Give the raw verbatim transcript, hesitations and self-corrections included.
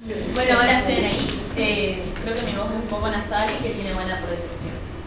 Bueno, hola C N I. Eh, creo que mi voz es un poco nasal y que tiene buena producción.